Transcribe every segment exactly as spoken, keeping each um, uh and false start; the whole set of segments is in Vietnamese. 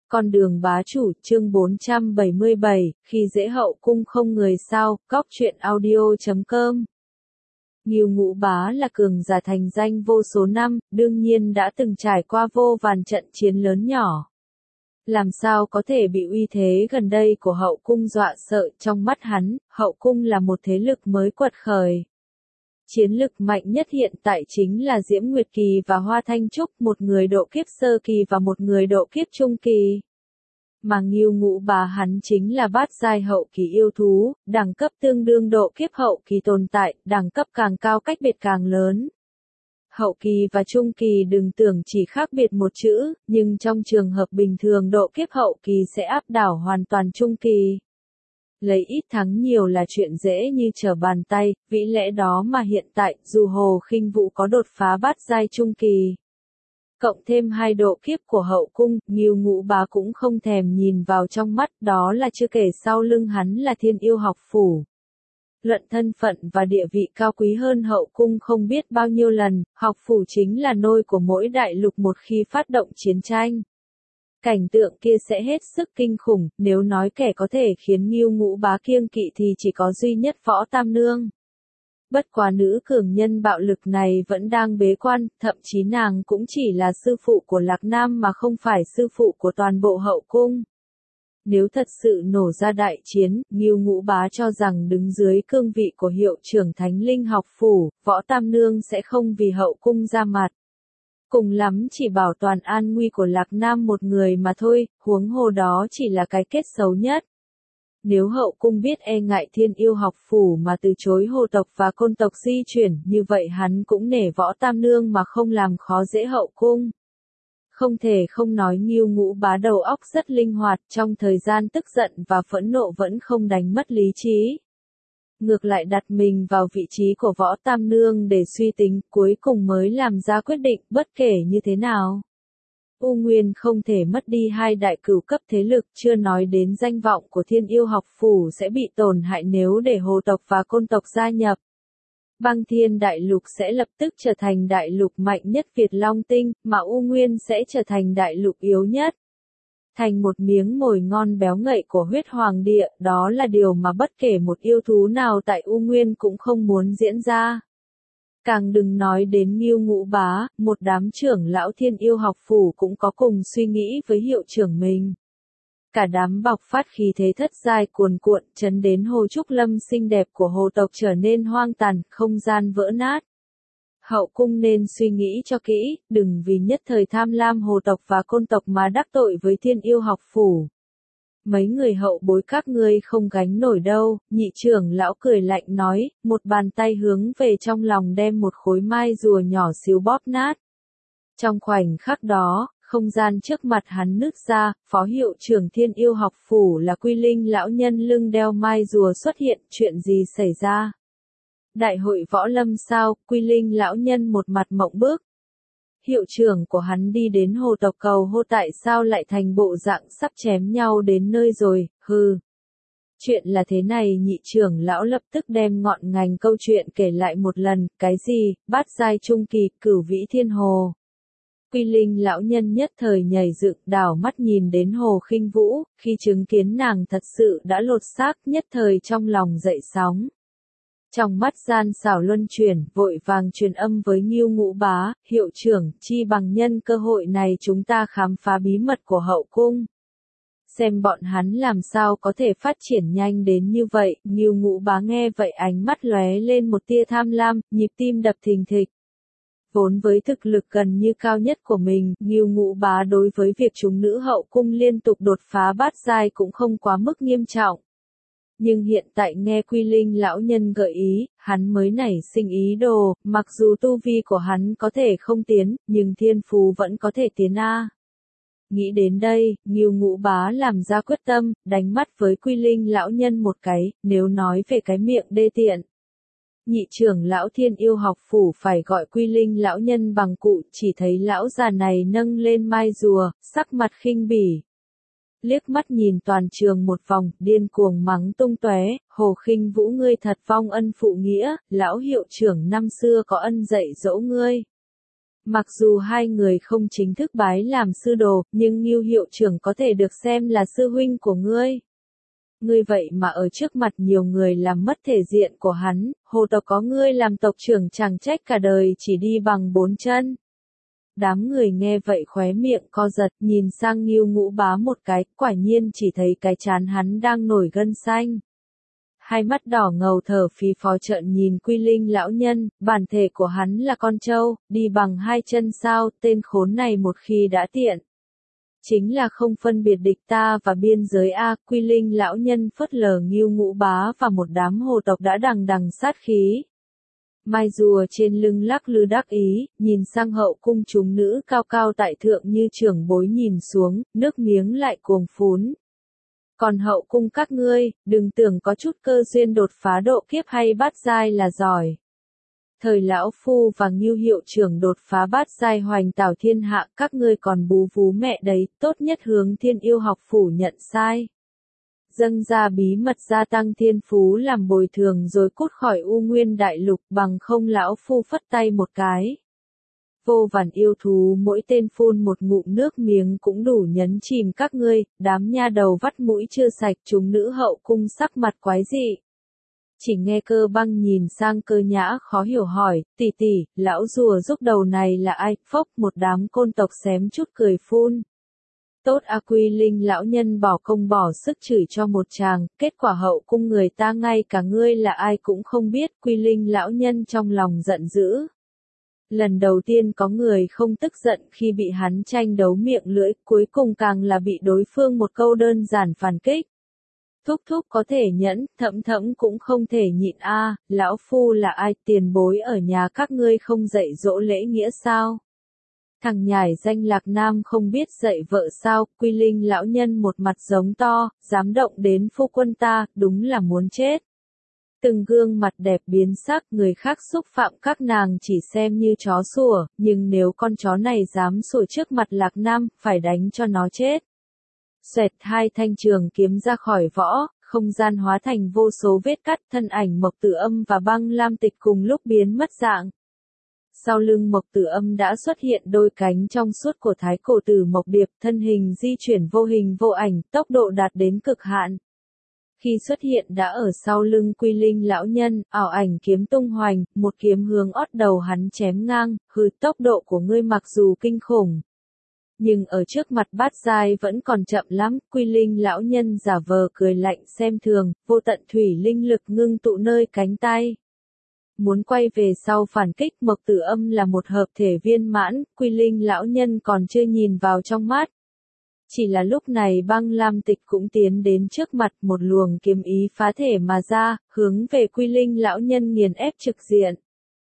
Con đường bá chủ, chương bốn trăm bảy mươi bảy, khi dễ hậu cung không người sao, cóc truyện audio chấm com. Ngưu Ngũ Bá là cường giả thành danh vô số năm, đương nhiên đã từng trải qua vô vàn trận chiến lớn nhỏ. Làm sao có thể bị uy thế gần đây của hậu cung dọa sợ, trong mắt hắn, hậu cung là một thế lực mới quật khởi. Chiến lực mạnh nhất hiện tại chính là Diễm Nguyệt Kỳ và Hoa Thanh Trúc, một người độ kiếp sơ kỳ và một người độ kiếp trung kỳ. Mà Ngưu Ngũ Bá hắn chính là bát giai hậu kỳ yêu thú, đẳng cấp tương đương độ kiếp hậu kỳ tồn tại, đẳng cấp càng cao cách biệt càng lớn. Hậu kỳ và trung kỳ đừng tưởng chỉ khác biệt một chữ, nhưng trong trường hợp bình thường độ kiếp hậu kỳ sẽ áp đảo hoàn toàn trung kỳ. Lấy ít thắng nhiều là chuyện dễ như trở bàn tay, vì lẽ đó mà hiện tại, dù Hồ Khinh Vũ có đột phá bát giai trung kỳ, cộng thêm hai độ kiếp của hậu cung, Ngưu Ngũ Bá cũng không thèm nhìn vào trong mắt, đó là chưa kể sau lưng hắn là Thiên Yêu Học Phủ. Luận thân phận và địa vị cao quý hơn hậu cung không biết bao nhiêu lần, học phủ chính là nôi của mỗi đại lục một khi phát động chiến tranh. Cảnh tượng kia sẽ hết sức kinh khủng, nếu nói kẻ có thể khiến Ngưu Ngũ Bá kiêng kỵ thì chỉ có duy nhất Võ Tam Nương. Bất quá nữ cường nhân bạo lực này vẫn đang bế quan, thậm chí nàng cũng chỉ là sư phụ của Lạc Nam mà không phải sư phụ của toàn bộ hậu cung. Nếu thật sự nổ ra đại chiến, Ngưu Ngũ Bá cho rằng đứng dưới cương vị của hiệu trưởng Thánh Linh Học Phủ, Võ Tam Nương sẽ không vì hậu cung ra mặt. Cùng lắm chỉ bảo toàn an nguy của Lạc Nam một người mà thôi, huống hồ đó chỉ là cái kết xấu nhất. Nếu hậu cung biết e ngại Thiên Yêu Học Phủ mà từ chối hồ tộc và côn tộc di chuyển, như vậy hắn cũng nể Võ Tam Nương mà không làm khó dễ hậu cung. Không thể không nói Ngưu Ngũ Bá đầu óc rất linh hoạt, trong thời gian tức giận và phẫn nộ vẫn không đánh mất lý trí. Ngược lại đặt mình vào vị trí của Võ Tam Nương để suy tính, cuối cùng mới làm ra quyết định, bất kể như thế nào. U Nguyên không thể mất đi hai đại cửu cấp thế lực, chưa nói đến danh vọng của Thiên Yêu Học Phủ sẽ bị tổn hại nếu để hồ tộc và côn tộc gia nhập. Băng Thiên Đại Lục sẽ lập tức trở thành đại lục mạnh nhất Việt Long Tinh, mà U Nguyên sẽ trở thành đại lục yếu nhất. Thành một miếng mồi ngon béo ngậy của huyết hoàng địa, đó là điều mà bất kể một yêu thú nào tại U Nguyên cũng không muốn diễn ra. Càng đừng nói đến Ngưu Ngũ Bá, một đám trưởng lão Thiên Yêu Học Phủ cũng có cùng suy nghĩ với hiệu trưởng mình. Cả đám bộc phát khí thế thất giai cuồn cuộn, chấn đến hồ trúc lâm xinh đẹp của hồ tộc trở nên hoang tàn, không gian vỡ nát. Hậu cung nên suy nghĩ cho kỹ, đừng vì nhất thời tham lam hồ tộc và côn tộc mà đắc tội với Thiên Yêu Học Phủ. Mấy người hậu bối các ngươi không gánh nổi đâu, nhị trưởng lão cười lạnh nói, một bàn tay hướng về trong lòng đem một khối mai rùa nhỏ xíu bóp nát. Trong khoảnh khắc đó, không gian trước mặt hắn nứt ra, phó hiệu trưởng Thiên Yêu Học Phủ là Quy Linh lão nhân lưng đeo mai rùa xuất hiện, chuyện gì xảy ra? Đại hội võ lâm sao? Quy Linh lão nhân một mặt mộng bức. Hiệu trưởng của hắn đi đến hồ tộc cầu hô tại sao lại thành bộ dạng sắp chém nhau đến nơi rồi, hừ. Chuyện là thế này, nhị trưởng lão lập tức đem ngọn ngành câu chuyện kể lại một lần, cái gì, bát giai trung kỳ, cửu vĩ thiên hồ. Quy Linh lão nhân nhất thời nhảy dựng, đảo mắt nhìn đến Hồ Khinh Vũ, khi chứng kiến nàng thật sự đã lột xác, nhất thời trong lòng dậy sóng. Trong mắt gian xảo luân chuyển, vội vàng truyền âm với Ngưu Ngũ Bá, hiệu trưởng, chi bằng nhân cơ hội này chúng ta khám phá bí mật của hậu cung. Xem bọn hắn làm sao có thể phát triển nhanh đến như vậy, Ngưu Ngũ Bá nghe vậy ánh mắt lóe lên một tia tham lam, nhịp tim đập thình thịch. Vốn với thực lực gần như cao nhất của mình, Ngưu Ngũ Bá đối với việc chúng nữ hậu cung liên tục đột phá bát giai cũng không quá mức nghiêm trọng. Nhưng hiện tại nghe Quy Linh lão nhân gợi ý, hắn mới nảy sinh ý đồ, mặc dù tu vi của hắn có thể không tiến, nhưng thiên phú vẫn có thể tiến a. Nghĩ đến đây, Ngưu Ngũ Bá làm ra quyết tâm, đánh mắt với Quy Linh lão nhân một cái, nếu nói về cái miệng đê tiện. Nhị trưởng lão Thiên Yêu Học Phủ phải gọi Quy Linh lão nhân bằng cụ, chỉ thấy lão già này nâng lên mai rùa, sắc mặt khinh bỉ. Liếc mắt nhìn toàn trường một vòng, điên cuồng mắng tung tóe, Hồ Khinh Vũ ngươi thật vong ân phụ nghĩa, lão hiệu trưởng năm xưa có ân dạy dỗ ngươi. Mặc dù hai người không chính thức bái làm sư đồ, nhưng Ngưu hiệu trưởng có thể được xem là sư huynh của ngươi. Ngươi vậy mà ở trước mặt nhiều người làm mất thể diện của hắn, hồ tộc có ngươi làm tộc trưởng chẳng trách cả đời chỉ đi bằng bốn chân. Đám người nghe vậy khóe miệng co giật, nhìn sang Ngưu Ngũ Bá một cái, quả nhiên chỉ thấy cái trán hắn đang nổi gân xanh. Hai mắt đỏ ngầu thở phì phò trợn nhìn Quy Linh lão nhân, bản thể của hắn là con trâu, đi bằng hai chân sao, tên khốn này một khi đã tiện. Chính là không phân biệt địch ta và biên giới A. Quy Linh lão nhân phớt lờ Ngưu Ngũ Bá và một đám hồ tộc đã đằng đằng sát khí. Mai rùa trên lưng lắc lư đắc ý, nhìn sang hậu cung chúng nữ cao cao tại thượng như trưởng bối nhìn xuống, nước miếng lại cuồng phún. Còn hậu cung các ngươi, đừng tưởng có chút cơ duyên đột phá độ kiếp hay bát giai là giỏi. Thời lão phu và Ngưu hiệu trưởng đột phá bát giai hoành tảo thiên hạ, các ngươi còn bú vú mẹ đấy, tốt nhất hướng Thiên Yêu học phủ nhận sai. Dâng ra bí mật gia tăng thiên phú làm bồi thường rồi cút khỏi U Nguyên đại lục, bằng không lão phu phất tay một cái. Vô vàn yêu thú mỗi tên phun một ngụm nước miếng cũng đủ nhấn chìm các ngươi, đám nha đầu vắt mũi chưa sạch, chúng nữ hậu cung sắc mặt quái dị. Chỉ nghe Cơ Băng nhìn sang Cơ Nhã khó hiểu hỏi, tỷ tỷ, lão rùa giúp đầu này là ai? Phốc, một đám côn tộc xém chút cười phun. Tốt a. Quy Linh lão nhân bỏ công bỏ sức chửi cho một tràng, kết quả hậu cung người ta ngay cả ngươi là ai cũng không biết. Quy Linh lão nhân trong lòng giận dữ. Lần đầu tiên có người không tức giận khi bị hắn tranh đấu miệng lưỡi, cuối cùng càng là bị đối phương một câu đơn giản phản kích. Thúc thúc có thể nhẫn, thẫm thẫm cũng không thể nhịn a. Lão phu là ai? Tiền bối ở nhà các ngươi không dạy dỗ lễ nghĩa sao? Thằng nhải danh Lạc Nam không biết dạy vợ sao? Quy Linh lão nhân một mặt giống to, dám động đến phu quân ta, đúng là muốn chết. Từng gương mặt đẹp biến sắc, người khác xúc phạm các nàng chỉ xem như chó sủa, nhưng nếu con chó này dám sủa trước mặt Lạc Nam, phải đánh cho nó chết. Xoẹt, hai thanh trường kiếm ra khỏi võ, không gian hóa thành vô số vết cắt, thân ảnh Mộc Tử Âm và Băng Lam Tịch cùng lúc biến mất dạng. Sau lưng Mộc Tử Âm đã xuất hiện đôi cánh trong suốt của thái cổ tử Mộc Điệp, thân hình di chuyển vô hình vô ảnh, tốc độ đạt đến cực hạn. Khi xuất hiện đã ở sau lưng Quy Linh lão nhân, ảo ảnh kiếm tung hoành, một kiếm hướng ót đầu hắn chém ngang, hừ, tốc độ của ngươi mặc dù kinh khủng. Nhưng ở trước mặt bát giai vẫn còn chậm lắm. Quy Linh lão nhân giả vờ cười lạnh xem thường, vô tận thủy linh lực ngưng tụ nơi cánh tay. Muốn quay về sau phản kích. Mộc Tử Âm là một hợp thể viên mãn, Quy Linh lão nhân còn chưa nhìn vào trong mắt. Chỉ là lúc này Băng Lam Tịch cũng tiến đến trước mặt, một luồng kiếm ý phá thể mà ra, hướng về Quy Linh lão nhân nghiền ép trực diện.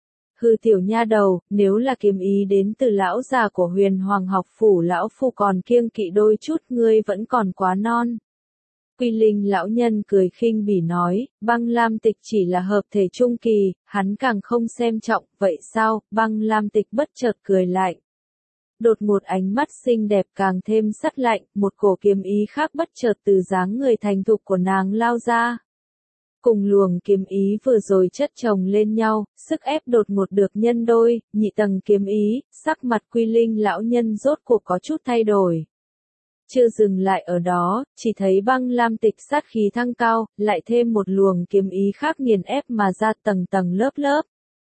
Hư tiểu nha đầu, nếu là kiếm ý đến từ lão già của Huyền Hoàng học phủ lão phu còn kiêng kỵ đôi chút, ngươi vẫn còn quá non. Quy Linh lão nhân cười khinh bỉ nói, Băng Lam Tịch chỉ là hợp thể trung kỳ, hắn càng không xem trọng, vậy sao? Băng Lam Tịch bất chợt cười lạnh. Đột một ánh mắt xinh đẹp càng thêm sắt lạnh, một cổ kiếm ý khác bất chợt từ dáng người thành thục của nàng lao ra. Cùng luồng kiếm ý vừa rồi chất chồng lên nhau, sức ép đột ngột được nhân đôi, nhị tầng kiếm ý, sắc mặt Quy Linh lão nhân rốt cuộc có chút thay đổi. Chưa dừng lại ở đó, chỉ thấy Băng Lam Tịch sát khí thăng cao, lại thêm một luồng kiếm ý khác nghiền ép mà ra tầng tầng lớp lớp.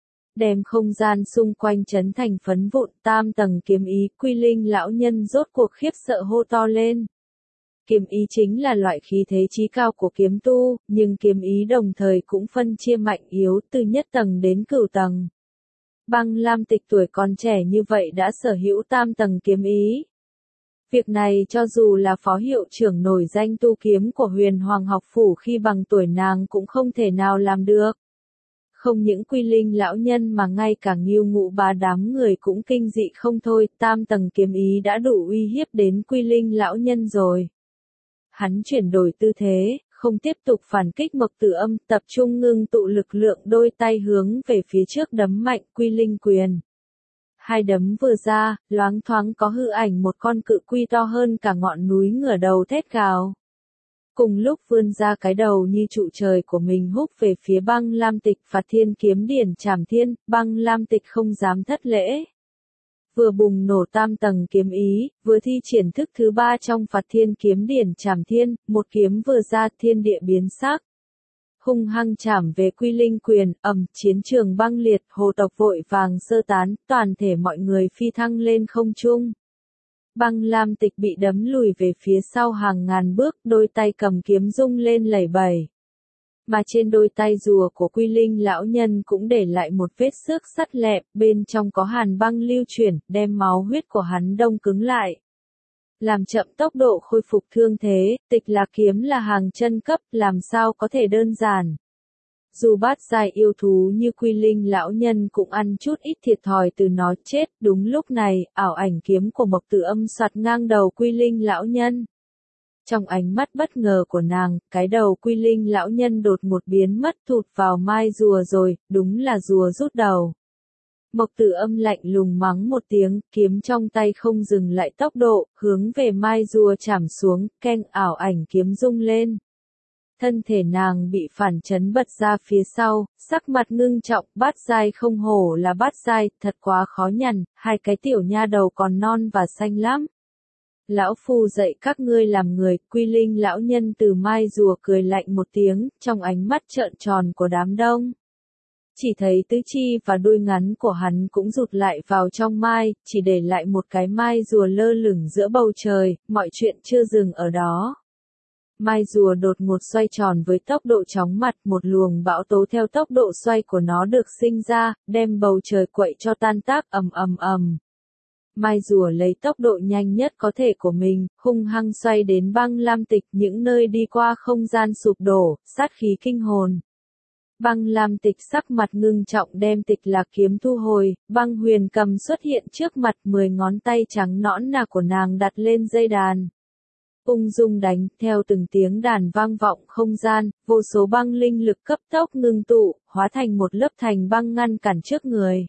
Đem không gian xung quanh chấn thành phấn vụn, tam tầng kiếm ý. Quy Linh lão nhân rốt cuộc khiếp sợ hô to lên. Kiếm ý chính là loại khí thế chí cao của kiếm tu, nhưng kiếm ý đồng thời cũng phân chia mạnh yếu từ nhất tầng đến cửu tầng. Băng Lam Tịch tuổi còn trẻ như vậy đã sở hữu tam tầng kiếm ý. Việc này cho dù là phó hiệu trưởng nổi danh tu kiếm của Huyền Hoàng học phủ khi bằng tuổi nàng cũng không thể nào làm được. Không những Quy Linh lão nhân mà ngay cả Ngưu Ngũ Bá đám người cũng kinh dị không thôi, tam tầng kiếm ý đã đủ uy hiếp đến Quy Linh lão nhân rồi. Hắn chuyển đổi tư thế, không tiếp tục phản kích Mộc Tử Âm, tập trung ngưng tụ lực lượng, đôi tay hướng về phía trước đấm mạnh. Quy Linh quyền. Hai đấm vừa ra, loáng thoáng có hư ảnh một con cự quy to hơn cả ngọn núi ngửa đầu thét gào. Cùng lúc vươn ra cái đầu như trụ trời của mình húc về phía Băng Lam Tịch, Phạt Thiên kiếm điển trảm thiên. Băng Lam Tịch không dám thất lễ. vừa bùng nổ tam tầng kiếm ý, vừa thi triển thức thứ ba trong Phạt Thiên Kiếm Điển Trảm Thiên, một kiếm vừa ra thiên địa biến sắc. Hung hăng chảm về Quy Linh quyền, ầm, chiến trường băng liệt, hồ tộc vội vàng sơ tán, toàn thể mọi người phi thăng lên không trung. Băng Lam Tịch bị đấm lùi về phía sau hàng ngàn bước, đôi tay cầm kiếm rung lên lẩy bẩy. Mà trên đôi tay rùa của Quy Linh lão nhân cũng để lại một vết xước sắt lẹm, bên trong có hàn băng lưu chuyển, đem máu huyết của hắn đông cứng lại. Làm chậm tốc độ khôi phục thương thế, Tịch Lạc kiếm là hàng chân cấp, làm sao có thể đơn giản. Dù bát giai yêu thú như Quy Linh lão nhân cũng ăn chút ít thiệt thòi từ nó chết, đúng lúc này, ảo ảnh kiếm của Mộc Tử Âm soạt ngang đầu Quy Linh lão nhân. Trong ánh mắt bất ngờ của nàng, cái đầu Quy Linh lão nhân đột một biến mất thụt vào mai rùa rồi, đúng là rùa rút đầu. Mộc Tử Âm lạnh lùng mắng một tiếng, kiếm trong tay không dừng lại tốc độ, hướng về mai rùa chảm xuống, keng ảo ảnh kiếm rung lên. Thân thể nàng bị phản chấn bật ra phía sau, sắc mặt ngưng trọng, bát giai không hổ là bát giai, thật quá khó nhằn, hai cái tiểu nha đầu còn non và xanh lắm. Lão phu dạy các ngươi làm người, Quy Linh lão nhân từ mai rùa cười lạnh một tiếng, trong ánh mắt trợn tròn của đám đông. Chỉ thấy tứ chi và đuôi ngắn của hắn cũng rụt lại vào trong mai, chỉ để lại một cái mai rùa lơ lửng giữa bầu trời, mọi chuyện chưa dừng ở đó. Mai rùa đột ngột xoay tròn với tốc độ chóng mặt, một luồng bão tố theo tốc độ xoay của nó được sinh ra, đem bầu trời quậy cho tan tác ầm ầm ầm. Mai rùa lấy tốc độ nhanh nhất có thể của mình, hung hăng xoay đến Băng Lam Tịch, những nơi đi qua không gian sụp đổ, sát khí kinh hồn. Băng Lam Tịch sắc mặt ngưng trọng đem Tịch Lạc kiếm thu hồi, Băng Huyền cầm xuất hiện trước mặt, mười ngón tay trắng nõn nà của nàng đặt lên dây đàn. Ung dung đánh, theo từng tiếng đàn vang vọng không gian, vô số băng linh lực cấp tốc ngưng tụ, hóa thành một lớp thành băng ngăn cản trước người.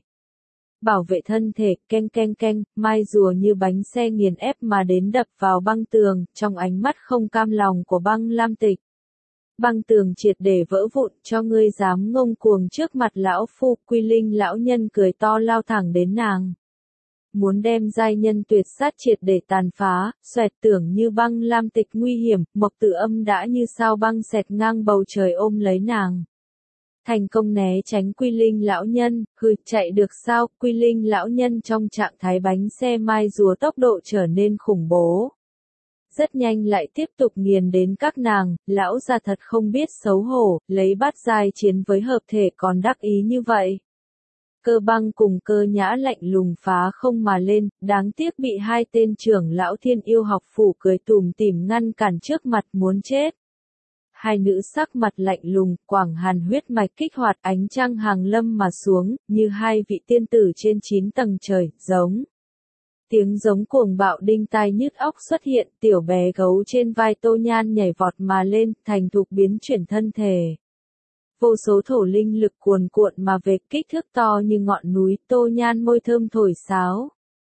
Bảo vệ thân thể, keng keng keng, mai rùa như bánh xe nghiền ép mà đến đập vào băng tường, trong ánh mắt không cam lòng của Băng Lam Tịch. Băng tường triệt để vỡ vụn, cho ngươi dám ngông cuồng trước mặt lão phu, Quy Linh lão nhân cười to lao thẳng đến nàng. Muốn đem giai nhân tuyệt sát triệt để tàn phá, xoẹt tưởng như Băng Lam Tịch nguy hiểm, Mộc Tử Âm đã như sao băng xẹt ngang bầu trời ôm lấy nàng. Thành công né tránh Quy Linh lão nhân, hừ, chạy được sao, Quy Linh lão nhân trong trạng thái bánh xe mai rùa tốc độ trở nên khủng bố. Rất nhanh lại tiếp tục nghiền đến các nàng, lão già thật không biết xấu hổ, lấy bát giai chiến với hợp thể còn đắc ý như vậy. Cơ Băng cùng Cơ Nhã lạnh lùng phá không mà lên, đáng tiếc bị hai tên trưởng lão Thiên Yêu học phủ cười tủm tỉm ngăn cản trước mặt muốn chết. Hai nữ sắc mặt lạnh lùng, quảng hàn huyết mạch kích hoạt ánh trăng hàng lâm mà xuống, như hai vị tiên tử trên chín tầng trời, giống. Tiếng giống cuồng bạo đinh tai nhức óc xuất hiện, tiểu bé gấu trên vai Tô Nhan nhảy vọt mà lên, thành thục biến chuyển thân thể. Vô số thổ linh lực cuồn cuộn mà về, kích thước to như ngọn núi, Tô Nhan môi thơm thổi sáo.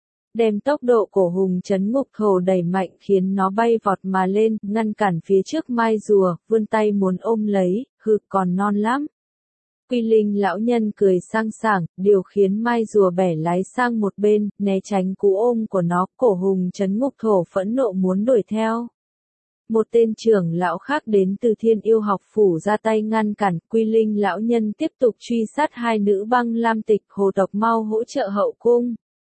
Đem tốc độ cổ hùng chấn ngục thổ đẩy mạnh khiến nó bay vọt mà lên, ngăn cản phía trước mai rùa, vươn tay muốn ôm lấy, hừ, còn non lắm. Quy Linh lão nhân cười sang sảng, điều khiến mai rùa bẻ lái sang một bên, né tránh cú ôm của nó, cổ hùng chấn ngục thổ phẫn nộ muốn đuổi theo. Một tên trưởng lão khác đến từ Thiên Yêu học phủ ra tay ngăn cản, Quy Linh lão nhân tiếp tục truy sát hai nữ Băng Lam Tịch, Hồ tộc mau hỗ trợ hậu cung.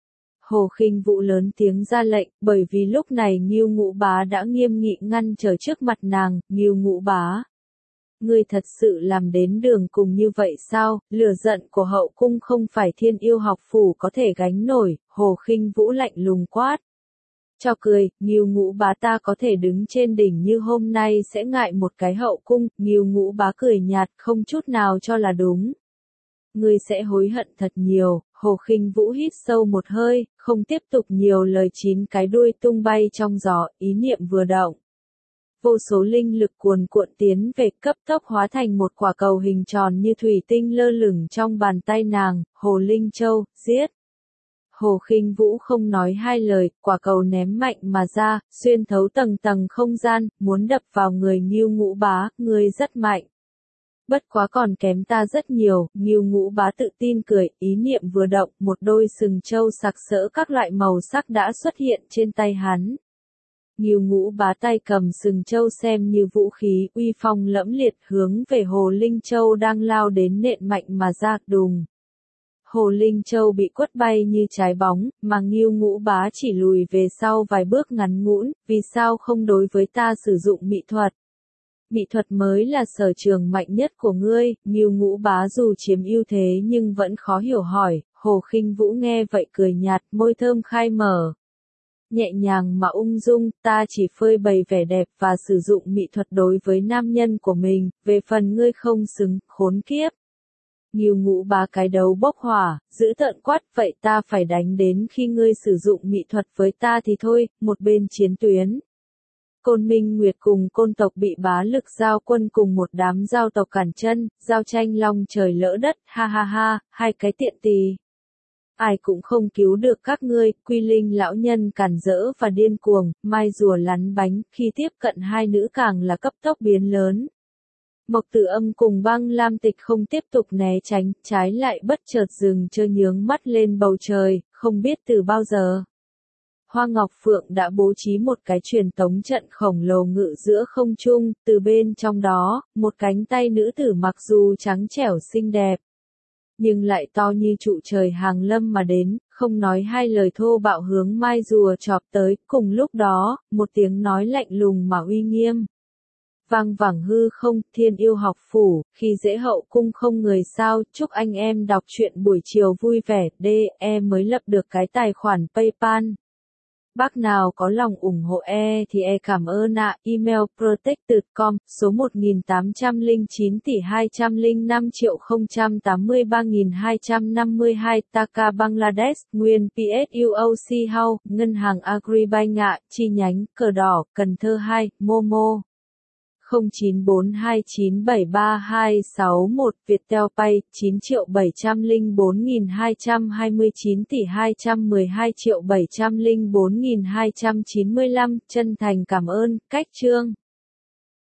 Hồ Khinh Vũ lớn tiếng ra lệnh, bởi vì lúc này Ngưu Ngũ Bá đã nghiêm nghị ngăn trở trước mặt nàng, Ngưu Ngũ Bá. Ngươi thật sự làm đến đường cùng như vậy sao, lửa giận của hậu cung không phải Thiên Yêu học phủ có thể gánh nổi, Hồ Khinh Vũ lạnh lùng quát. Cho cười, Ngưu Ngũ Bá ta có thể đứng trên đỉnh như hôm nay sẽ ngại một cái hậu cung, Ngưu Ngũ Bá cười nhạt không chút nào cho là đúng. Ngươi sẽ hối hận thật nhiều, Hồ Khinh Vũ hít sâu một hơi, không tiếp tục nhiều lời, chín cái đuôi tung bay trong gió, ý niệm vừa động. Vô số linh lực cuồn cuộn tiến về, cấp tốc hóa thành một quả cầu hình tròn như thủy tinh lơ lửng trong bàn tay nàng, Hồ Linh Châu, giết. Hồ Khinh Vũ không nói hai lời, quả cầu ném mạnh mà ra, xuyên thấu tầng tầng không gian, muốn đập vào người Ngưu Ngũ Bá, ngươi rất mạnh. Bất quá còn kém ta rất nhiều, Ngưu Ngũ Bá tự tin cười, ý niệm vừa động, một đôi sừng trâu sặc sỡ các loại màu sắc đã xuất hiện trên tay hắn. Ngưu Ngũ Bá tay cầm sừng trâu xem như vũ khí, uy phong lẫm liệt hướng về Hồ Linh Châu đang lao đến nện mạnh mà ra, đùng. Hồ Linh Châu bị quất bay như trái bóng, mà Ngưu Ngũ Bá chỉ lùi về sau vài bước ngắn ngủn, vì sao không đối với ta sử dụng mỹ thuật? Mỹ thuật mới là sở trường mạnh nhất của ngươi, Ngưu Ngũ Bá dù chiếm ưu thế nhưng vẫn khó hiểu hỏi, Hồ Khinh Vũ nghe vậy cười nhạt, môi thơm khai mở. Nhẹ nhàng mà ung dung, ta chỉ phơi bày vẻ đẹp và sử dụng mỹ thuật đối với nam nhân của mình, về phần ngươi không xứng, khốn kiếp. Ngưu Ngũ Bá cái đầu bốc hỏa, giữ tợn quát, vậy ta phải đánh đến khi ngươi sử dụng mỹ thuật với ta thì thôi, một bên chiến tuyến. Côn Minh Nguyệt cùng côn tộc bị bá lực giao quân cùng một đám giao tộc cản chân, giao tranh long trời lỡ đất, ha ha ha, hai cái tiện tỳ. Ai cũng không cứu được các ngươi, Quy Linh lão nhân cản rỡ và điên cuồng, mai rùa lắn bánh, khi tiếp cận hai nữ càng là cấp tốc biến lớn. Mộc Tử Âm cùng Băng Lam Tịch không tiếp tục né tránh, trái lại bất chợt dừng chơ nhướng mắt lên bầu trời, không biết từ bao giờ. Hoa Ngọc Phượng đã bố trí một cái truyền tống trận khổng lồ ngự giữa không trung, từ bên trong đó, một cánh tay nữ tử mặc dù trắng trẻo xinh đẹp, nhưng lại to như trụ trời hàng lâm mà đến, không nói hai lời thô bạo hướng mai rùa chọp tới, cùng lúc đó, một tiếng nói lạnh lùng mà uy nghiêm. Vang vẳng hư không, Thiên Yêu học phủ, khi dễ hậu cung không người sao, chúc anh em đọc truyện buổi chiều vui vẻ, đê e mới lập được cái tài khoản PayPal. Bác nào có lòng ủng hộ e thì e cảm ơn ạ, email protected chấm com, số một nghìn tám trăm lẻ chín tỷ hai trăm lẻ năm triệu không trăm tám mươi ba nghìn hai trăm năm mươi hai, Dhaka Bangladesh, nguyên pê ét u o xê House, Ngân hàng Agribank ạ, chi nhánh, Cờ Đỏ, Cần Thơ hai, Momo. không chín bốn hai chín bảy ba hai sáu một, Viettel Pay, chín triệu bảy trăm lẻ bốn nghìn hai trăm hai mươi chín tỷ hai trăm mười hai triệu bảy trăm lẻ bốn nghìn hai trăm chín mươi lăm, chân thành cảm ơn, cách chương.